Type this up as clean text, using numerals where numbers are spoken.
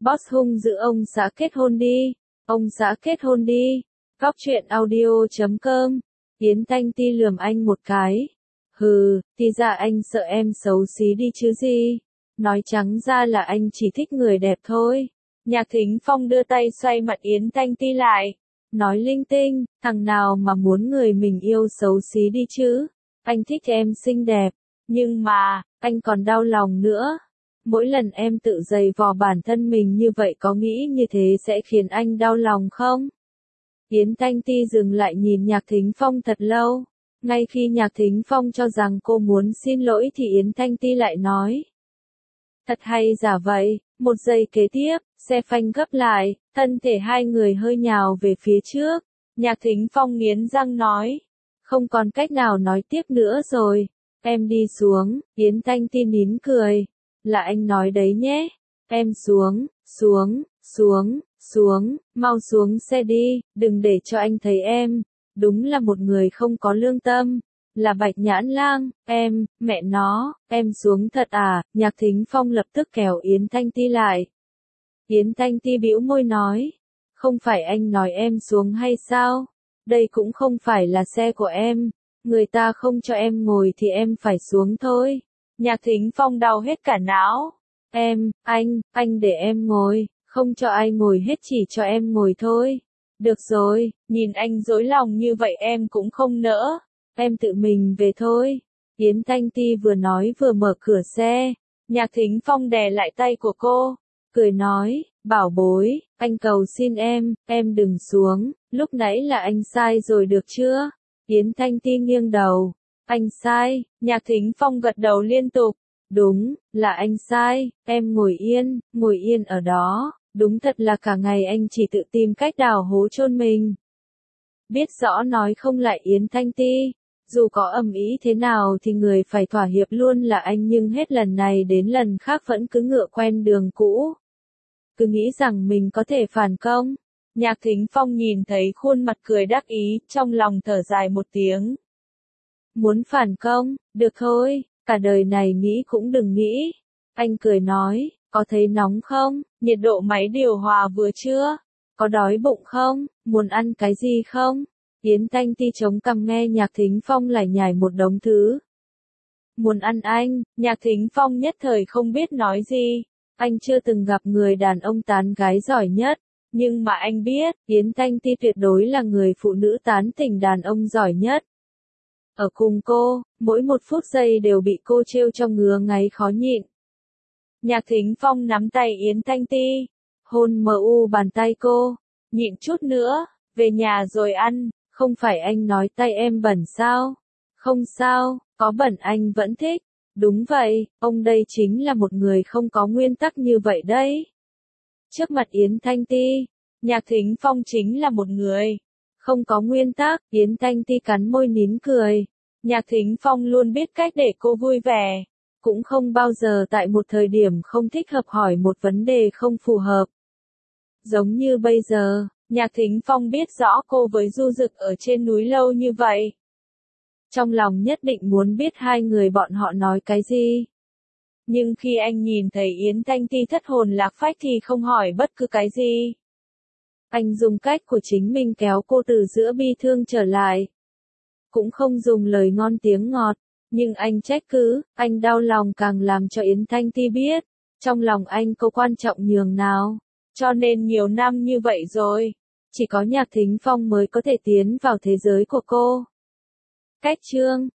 Boss hung dữ ông xã kết hôn đi. Ông xã kết hôn đi. Góc truyện audio.com. Yến Thanh Ti lườm anh một cái. Hừ, thì ra anh sợ em xấu xí đi chứ gì. Nói trắng ra là anh chỉ thích người đẹp thôi. Nhạc Thính Phong đưa tay xoay mặt Yến Thanh Ti lại. Nói linh tinh, thằng nào mà muốn người mình yêu xấu xí đi chứ. Anh thích em xinh đẹp. Nhưng mà, anh còn đau lòng nữa. Mỗi lần em tự giày vò bản thân mình như vậy có nghĩ như thế sẽ khiến anh đau lòng không? Yến Thanh Ti dừng lại nhìn Nhạc Thính Phong thật lâu. Ngay khi Nhạc Thính Phong cho rằng cô muốn xin lỗi thì Yến Thanh Ti lại nói. Thật hay giả vậy, một giây kế tiếp, xe phanh gấp lại, thân thể hai người hơi nhào về phía trước. Nhạc Thính Phong nghiến răng nói. Không còn cách nào nói tiếp nữa rồi. Em đi xuống, Yến Thanh Ti nín cười. Là anh nói đấy nhé. Em xuống, mau xuống xe đi, đừng để cho anh thấy em. Đúng là một người không có lương tâm. Là Bạch Nhãn Lang, mẹ nó, em xuống thật à? Nhạc Thính Phong lập tức kéo Yến Thanh Ti lại. Yến Thanh Ti bĩu môi nói. Không phải anh nói em xuống hay sao? Đây cũng không phải là xe của em. Người ta không cho em ngồi thì em phải xuống thôi. Nhạc Thính Phong đau hết cả não. Anh để em ngồi, không cho ai ngồi hết chỉ cho em ngồi thôi. Được rồi, nhìn anh dối lòng như vậy em cũng không nỡ. Em tự mình về thôi. Yến Thanh Ti vừa nói vừa mở cửa xe. Nhạc Thính Phong đè lại tay của cô. Cười nói, bảo bối, anh cầu xin em đừng xuống. Lúc nãy là anh sai rồi được chưa? Yến Thanh Ti nghiêng đầu. Anh sai. Nhạc Thính Phong gật đầu liên tục. Đúng, là anh sai. Em ngồi yên ở đó. Đúng thật là cả ngày anh chỉ tự tìm cách đào hố chôn mình. Biết rõ nói không lại Yến Thanh Ti. Dù có ầm ĩ thế nào thì người phải thỏa hiệp luôn là anh, nhưng hết lần này đến lần khác vẫn cứ ngựa quen đường cũ. Cứ nghĩ rằng mình có thể phản công. Nhạc Thính Phong nhìn thấy khuôn mặt cười đắc ý, trong lòng thở dài một tiếng. Muốn phản công, được thôi, cả đời này nghĩ cũng đừng nghĩ. Anh cười nói, có thấy nóng không? Nhiệt độ máy điều hòa vừa chưa? Có đói bụng không? Muốn ăn cái gì không? Yến Thanh Ti chống cằm nghe Nhạc Thính Phong lải nhải một đống thứ. Muốn ăn anh, Nhạc Thính Phong nhất thời không biết nói gì. Anh chưa từng gặp người đàn ông tán gái giỏi nhất. Nhưng mà anh biết, Yến Thanh Ti tuyệt đối là người phụ nữ tán tỉnh đàn ông giỏi nhất. Ở cùng cô, mỗi một phút giây đều bị cô trêu cho ngứa ngáy khó nhịn. Nhạc Thính Phong nắm tay Yến Thanh Ti, hôn bàn tay cô. Nhịn chút nữa, về nhà rồi ăn. Không phải anh nói tay em bẩn sao? Không sao, có bẩn anh vẫn thích. Đúng vậy, ông đây chính là một người không có nguyên tắc như vậy đấy. Trước mặt Yến Thanh Ti, Nhạc Thính Phong chính là một người không có nguyên tắc. Yến Thanh Ti cắn môi nín cười. Nhạc Thính Phong luôn biết cách để cô vui vẻ. Cũng không bao giờ tại một thời điểm không thích hợp hỏi một vấn đề không phù hợp. Giống như bây giờ, Nhạc Thính Phong biết rõ cô với Du Dực ở trên núi lâu như vậy. Trong lòng nhất định muốn biết hai người bọn họ nói cái gì. Nhưng khi anh nhìn thấy Yến Thanh Ti thất hồn lạc phách thì không hỏi bất cứ cái gì. Anh dùng cách của chính mình kéo cô từ giữa bi thương trở lại. Cũng không dùng lời ngon tiếng ngọt. Nhưng anh trách cứ, anh đau lòng càng làm cho Yến Thanh Ti biết. Trong lòng anh có quan trọng nhường nào. Cho nên nhiều năm như vậy rồi. Chỉ có Nhạc Thính Phong mới có thể tiến vào thế giới của cô. Cách chương